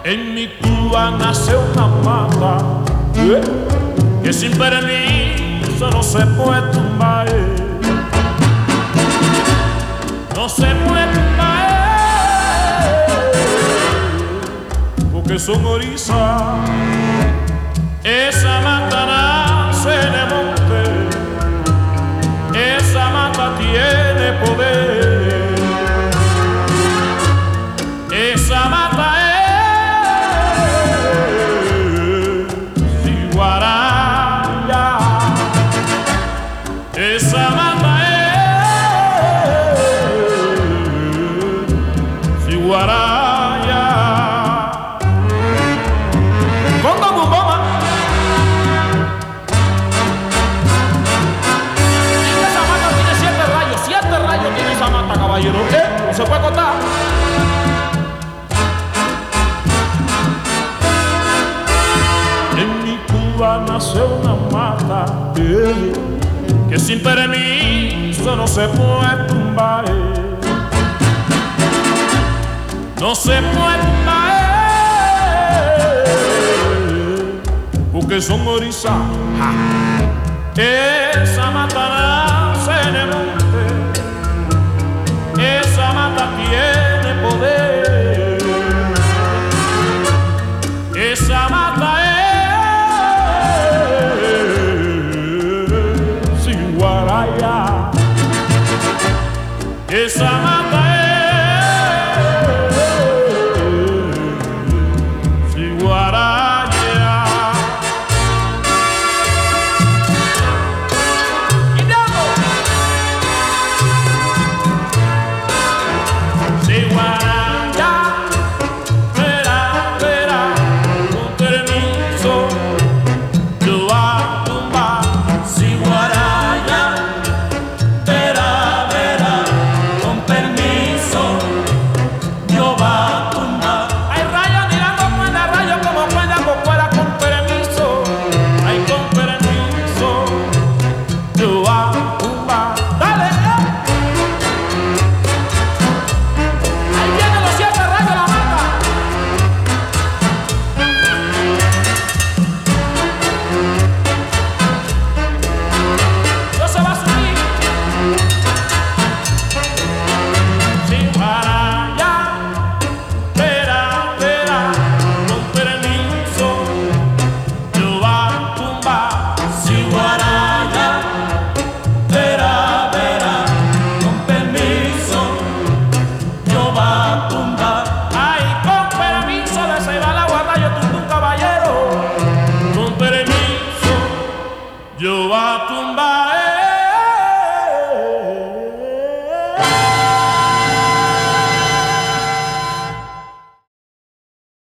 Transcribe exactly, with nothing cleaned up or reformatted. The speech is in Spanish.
En mi Cuba nace una mata eh, que sin permiso no se puede tumbar, eh. No se puede tumbar, eh, porque son orizas. Esa mata nace en el monte, esa mata tiene poder, esa mata esa mata es ciguaraya. Congo Bumboma. Esa mata tiene siete rayos, siete rayos tiene esa mata, caballero. ¿Eh? No se puede contar. En mi Cuba nace una mata eh, que sin permiso no se puede tumbar, no se puede tumbar, porque son orizas. Esa mata